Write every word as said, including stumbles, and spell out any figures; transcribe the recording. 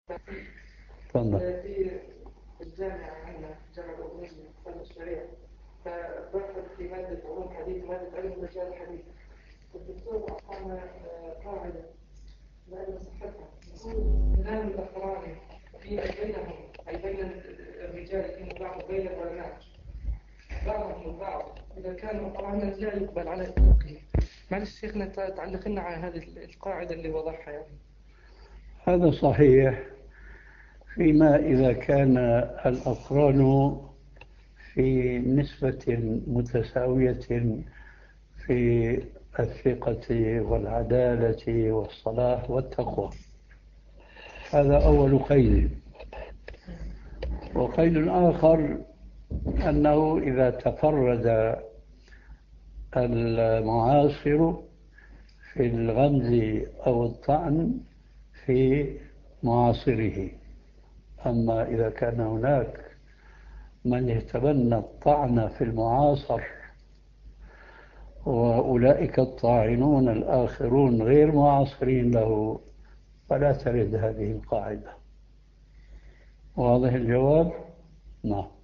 تفضل. في الجامعة عندنا جامعة الأردنية قسم الشريعة، فبحث في مادة علوم حديث مادة علم المجال الحديث. الدكتور أعطانا قاعدة لا صحتها، يقول نام الأقران في بينهم أي بين الرجال فيما بعض بين العلماء بعضهم البعض إذا كانوا أقرانا لا يقبل على إطلاقه. معلش شيخنا تعلق لنا على هذه القاعدة اللي وضعها يعني. هذا صحيح فيما إذا كان الأقران في نسبة متساوية في الثقة والعدالة والصلاح والتقوى. هذا أول قيد. وقيد آخر أنه إذا تفرد المعاصر في الغمز أو الطعن في معاصره. أما إذا كان هناك من يتبنى الطعن في المعاصر وأولئك الطاعنون الآخرون غير معاصرين له فلا ترد هذه القاعدة. واضح الجواب؟ نعم.